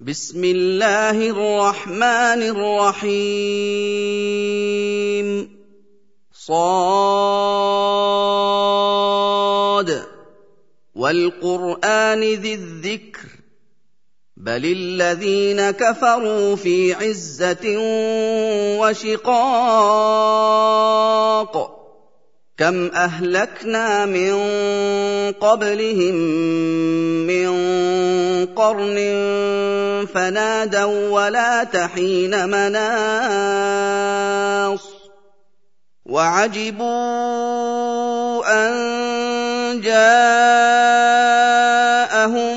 بسم الله الرحمن الرحيم صاد والقرآن ذي الذكر بل الذين كفروا في عزة وشقاق كم أهلكنا من قبلهم من قرن فنادوا ولا تحين مناص وعجبوا أن جاءهم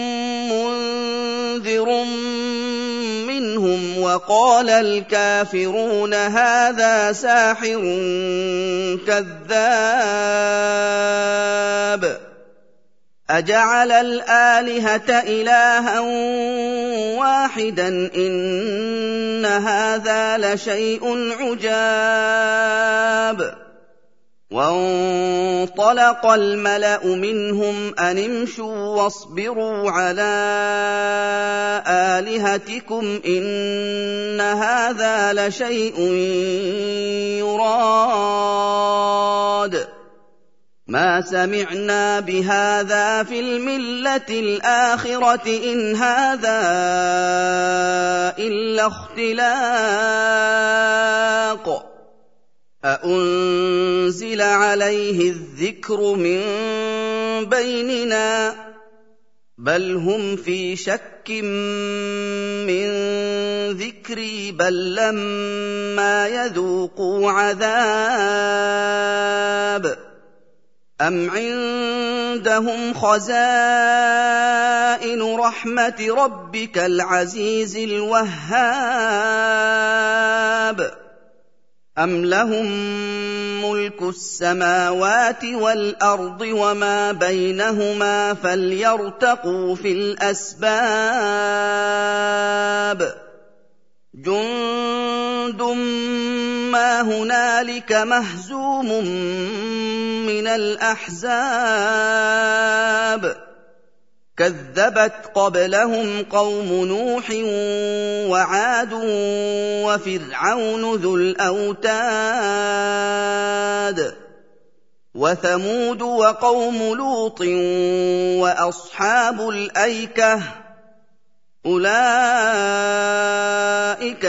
منذر منهم وقال الكافرون هذا ساحر كذاب أجعل الآلهة إلها واحدا إن هذا لشيء عجاب وانطلق الملأ منهم أن امشوا واصبروا على آلهتكم إن هذا لشيء يراد ما سمعنا بهذا في الملة الآخرة إن هذا إلا اختلاق أأنزل عليه الذكر من بيننا بل هم في شك من ذكري بل لما يذوقوا عذاب أم عندهم خزائن رحمة ربك العزيز الوهاب أم لهم ملك السماوات والأرض وما بينهما فليرتقوا في الأسباب جند ما هنالك مهزوم من الأحزاب كذبت قبلهم قوم نوح وعاد وفرعون ذو الأوتاد وثمود وقوم لوط وأصحاب الأيكة أولئك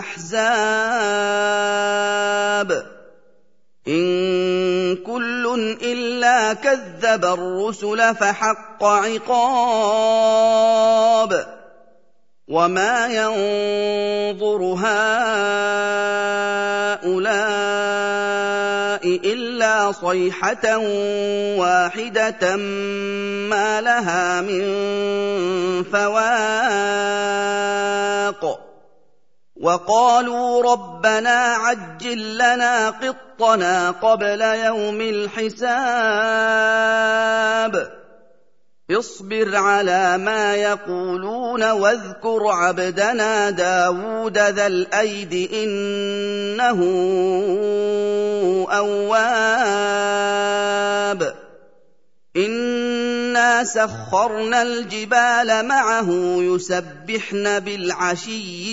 الأحزاب إن كل إلا كذب الرسل فحق عقاب وما ينظر هؤلاء إلا صيحة واحدة ما لها من فواق وقالوا ربنا عجل لنا قطنا قبل يوم الحساب اصبر على ما يقولون واذكر عبدنا داود ذا الأيد إنه أواب إنا سخرنا الجبال معه يسبحن بالعشي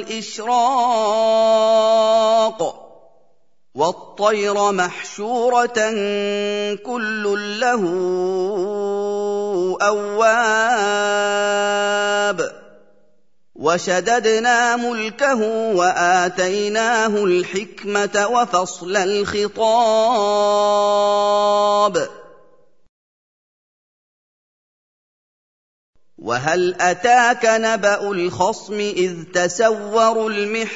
والإشراق والطير محشورة كل له أواب وشددنا ملكه وآتيناه الحكمة وفصل الخطاب وهل أتاك نبأ الخصم إذ تسوروا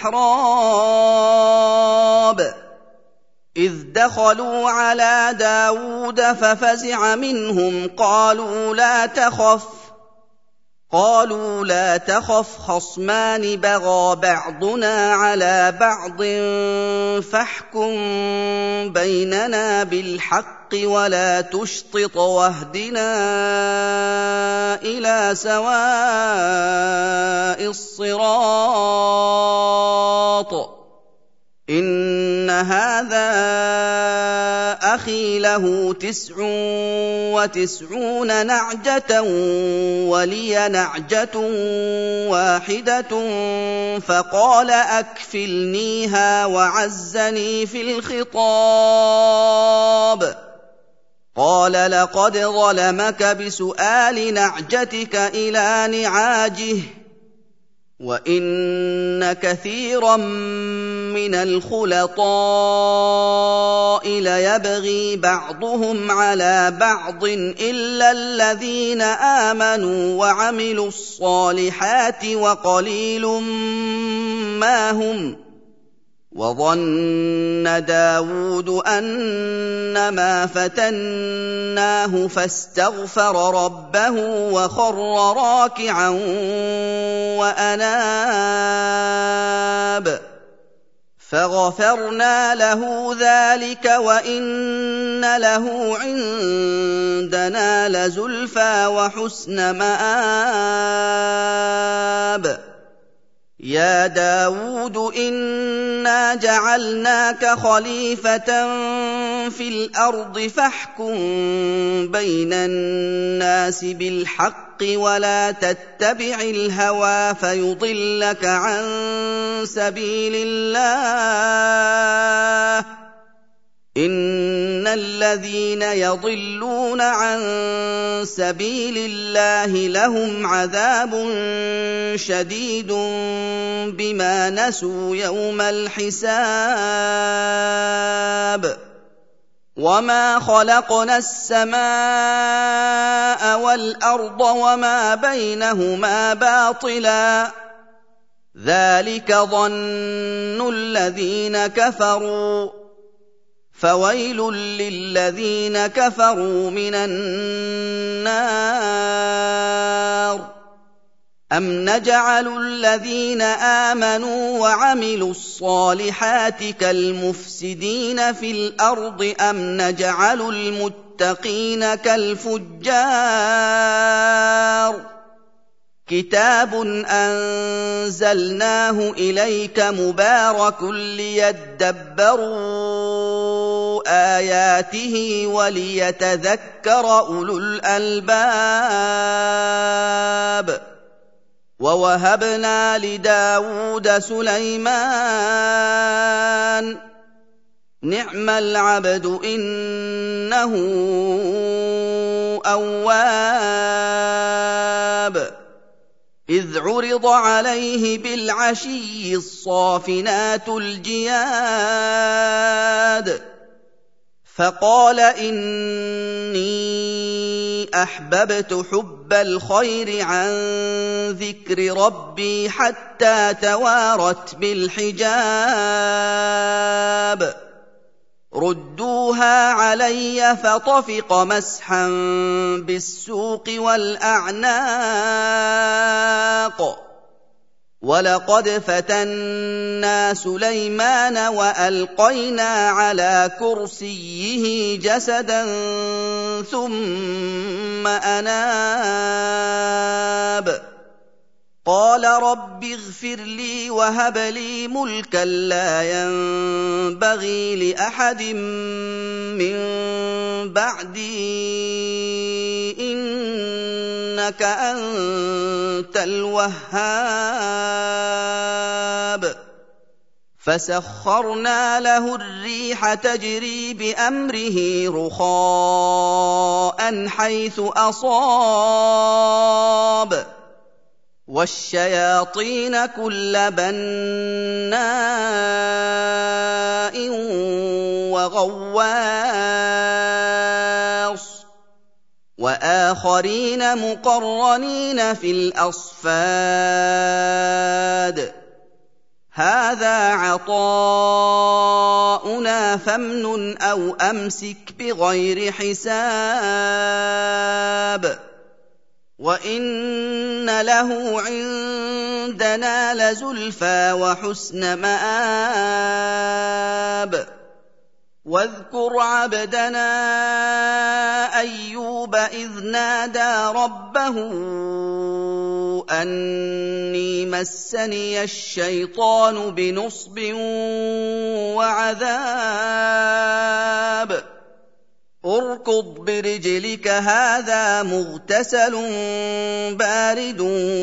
المحراب إذ دخلوا على داود ففزع منهم قالوا لا تخف خصمان بغى بعضنا على بعض فاحكم بيننا بالحق ولا تشطط واهدنا إلى سواء الصراط إن هذا أخي وأخي له 99 نعجة ولي نعجة واحدة فقال أكفلنيها وعزني في الخطاب. قال لقد ظلمك بسؤال نعجتك إلى نعاجه وإن كثيرا من الخلطاء ليبغي بعضهم على بعض إلا الذين آمنوا وعملوا الصالحات وقليل ما هم. وظن داود أنما فتناه فاستغفر ربه وخر راكعا وأناب فغفرنا له ذلك وإن له عندنا لزلفى وحسن مآب. يا داود إنا جعلناك خليفة في الأرض فاحكم بين الناس بالحق ولا تتبع الهوى فيضلك عن سبيل الله. إن الذين يضلون عن سبيل الله لهم عذاب شديد بما نسوا يوم الحساب. وما خلقنا السماء والأرض وما بينهما باطلا ذلك ظن الذين كفروا فويل للذين كفروا من النار. أم نجعل الذين آمنوا وعملوا الصالحات كالمفسدين في الأرض أم نجعل المتقين كالفجار. كتاب أنزلناه إليك مبارك ليدبروا آياته وليتذكر أولو الألباب. ووهبنا لداود سليمان نعم العبد إنه أواب. إذ عرض عليه بالعشي الصافنات الجياد فقال إني أحببت حب الخير عن ذكر ربي حتى توارت بالحجاب. ردوها علي فطفق مسحا بالسوق والأعناق. ولقد فتنا سليمان وألقينا على كرسيه جسدا ثم أناب. قال رب اغفر لي وهب لي ملكا لا ينبغي لأحد من بعدي إنك أنت الوهاب. فسخرنا له الريح تجري بأمره رخاء حيث أصاب والشياطين كل بناء وغواص وآخرين مقرنين في الأصفاد. هذا عطاؤنا فامنن أو أمسك بغير حساب. وإن له عندنا لزلفى وحسن مآب. واذكر عبدنا أيوب إذ نادى ربه أني مسني الشيطان بنصب وعذاب. اركض برجلك هذا مغتسل بارد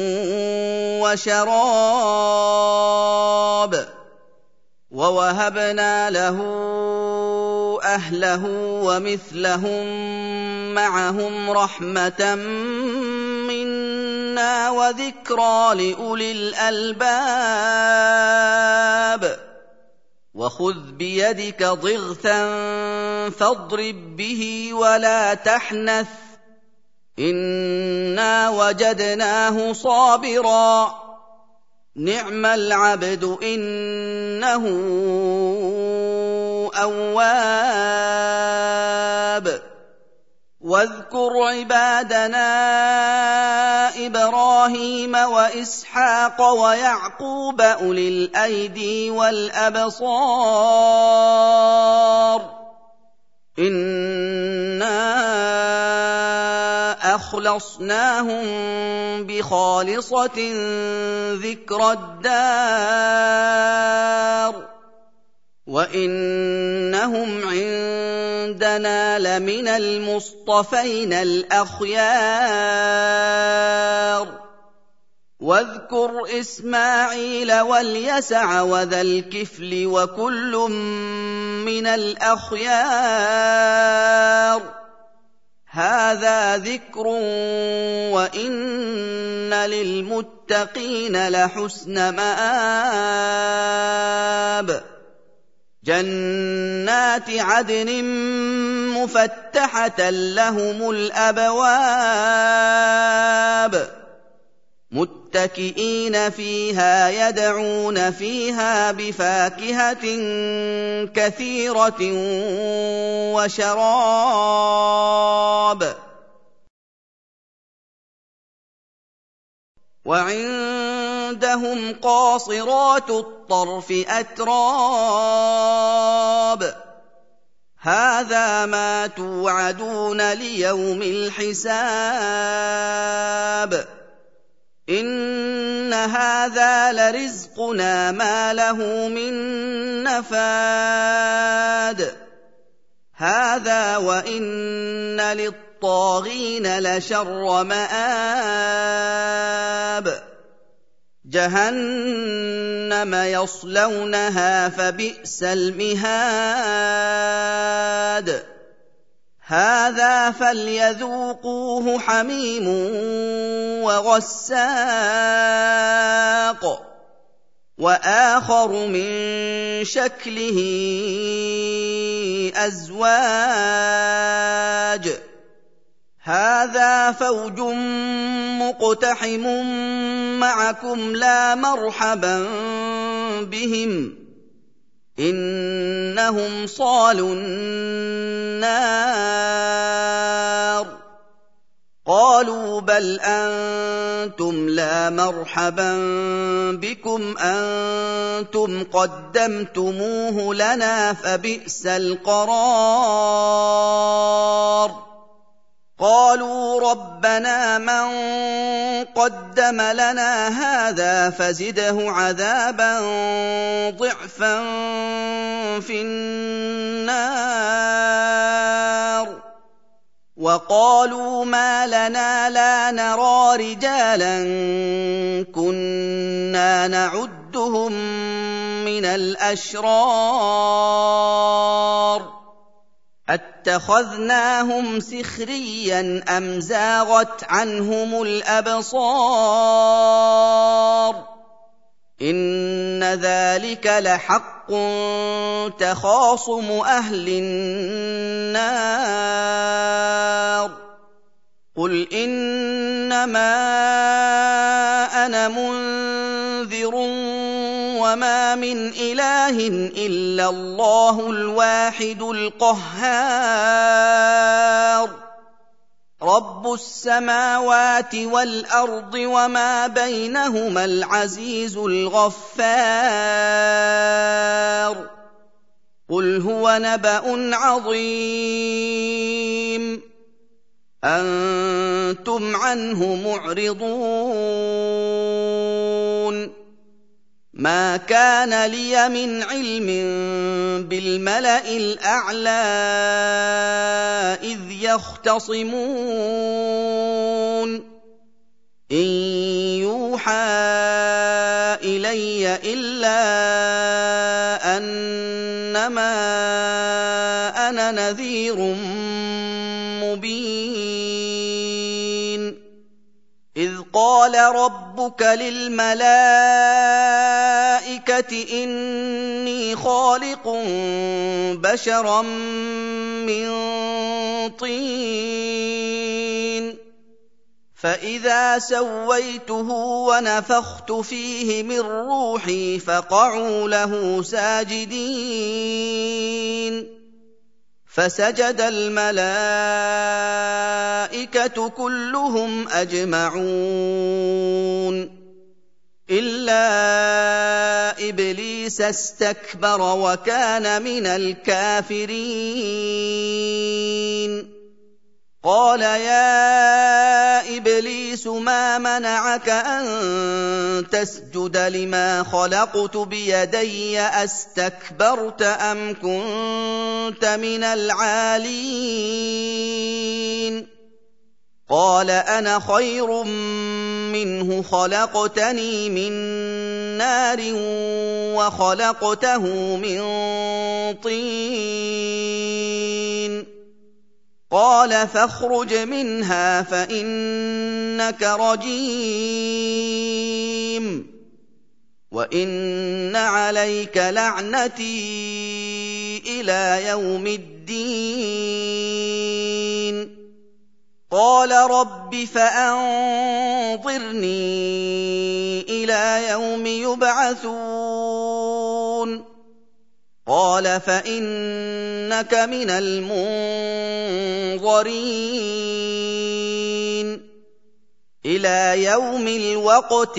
وشراب ووهبنا له أهله ومثلهم معهم رحمة منا وذكرى لأولي الألباب وخذ بيدك ضغثا فاضرب به ولا تحنث إنا وجدناه صابرا نعم العبد إنه أواب واذكر عبادنا إبراهيم وإسحاق ويعقوب أولي الأيدي والأبصار إنا أخلصناهم بخالصة ذكرى الدار وإنهم عندنا لمن المصطفين الأخيار واذكر إسماعيل واليسع وذا الكفل وكل من الأخيار هذا ذكر وإن للمتقين لحسن مآب جنات عدن مفتحة لهم الأبواب متكئين فيها يدعون فيها بفاكهة كثيرة وشراب وعندهم قاصرات الطرف أتراب هذا ما توعدون ليوم الحساب إن هذا لرزقنا ما له من نفاد هذا وإن للطاغين لشر مآب جهنم يصلونها فبئس المهاد هذا فليذوقوه حميم وغساق وآخر من شكله أزواج هذا فوج مقتحم معكم لا مرحبا بهم إنهم صالوا النار قالوا بل أنتم لا مرحبا بكم أنتم قدمتموه لنا فبئس القرار قالوا ربنا من قدم لنا هذا فزده عذابا ضعفا في النار وقالوا ما لنا لا نرى رجالا كنا نعدهم من الأشرار أتخذناهم سخريا أم زاغت عنهم الأبصار إن ذلك لحق تخاصم أهل النار قل إنما أنا منذر وما من إله إلا الله الواحد القهار رب السماوات والأرض وما بينهما العزيز الغفار قل هو نبأ عظيم أنتم عنه معرضون مَا كَانَ لِيَ مِنْ عِلْمٍ بِالْمَلَإِ الْأَعْلَىٰ إِذْ يَخْتَصِمُونَ إِن يُوحَىٰ إِلَيَّ إِلَّا أَنَّمَا أَنَا نَذِيرٌ مُّبِينٌ إِذْ قَالَ رَبُّكَ لِلْمَلَائِكَةِ إِنِّي خَالِقٌ بَشَرًا مِّن طِينٍ فَإِذَا سَوَّيْتُهُ وَنَفَخْتُ فِيهِ مِن رُّوحِي فَقَعُوا لَهُ سَاجِدِينَ فَسَجَدَ الْمَلَائِكَةُ كُلُّهُمْ أَجْمَعُونَ إِلَّا إِبْلِيسَ اسْتَكْبَرَ وَكَانَ مِنَ الْكَافِرِينَ قَالَ يَا إِبْلِيسُ مَا مَنَعَكَ أَن تَسْجُدَ لِمَا خَلَقْتُ بِيَدَيَّ أَسْتَكْبَرْتَ أَمْ كُنتَ مِنَ الْعَالِينَ قَالَ أَنَا خَيْرٌ مِّنْهُ خَلَقْتَنِي مِن نَّارٍ وَخَلَقْتَهُ مِن طِينٍ قَالَ فَاخْرُجْ مِنْهَا فَإِنَّكَ رَجِيمٌ وَإِنَّ عَلَيْكَ لَعْنَتِي إِلَىٰ يَوْمِ الدِّينِ قَالَ رَبِّ فَأَنظِرْنِي إِلَىٰ يَوْمِ يُبْعَثُونَ قَالَ فَإِنَّكَ مِنَ الْمُنظَرِينَ إِلَىٰ يَوْمِ الْوَقْتِ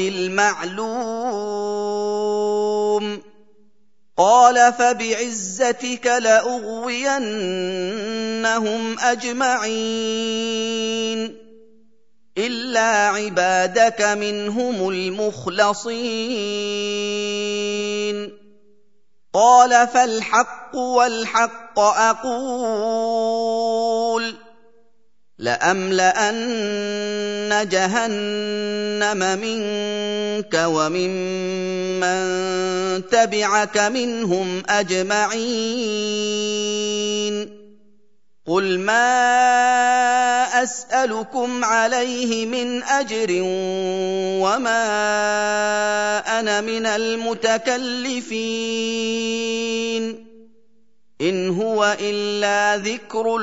الْمَعْلُومِ قَالَ فَبِعِزَّتِكَ لَأُغْوِيَنَّهُمْ أَجْمَعِينَ إِلَّا عِبَادَكَ مِنْهُمُ الْمُخْلَصِينَ قَالَ فَالْحَقُّ وَالْحَقَّ أَقُولُ لَأَمْلَأَنَّ جَهَنَّمَ مِنكَ وَمِمَّن تَبِعَكَ مِنْهُمْ أَجْمَعِينَ قُلْ مَا أَسْأَلُكُمْ عَلَيْهِ مِنْ أَجْرٍ وَمَا أَنَا مِنَ الْمُتَكَلِّفِينَ إِنْ هُوَ إِلَّا ذِكْرٌ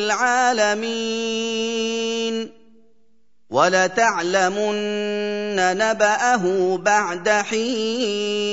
لِّلْعَالَمِينَ وَلَتَعْلَمُنَّ نَبَأَهُ بَعْدَ حِينٍ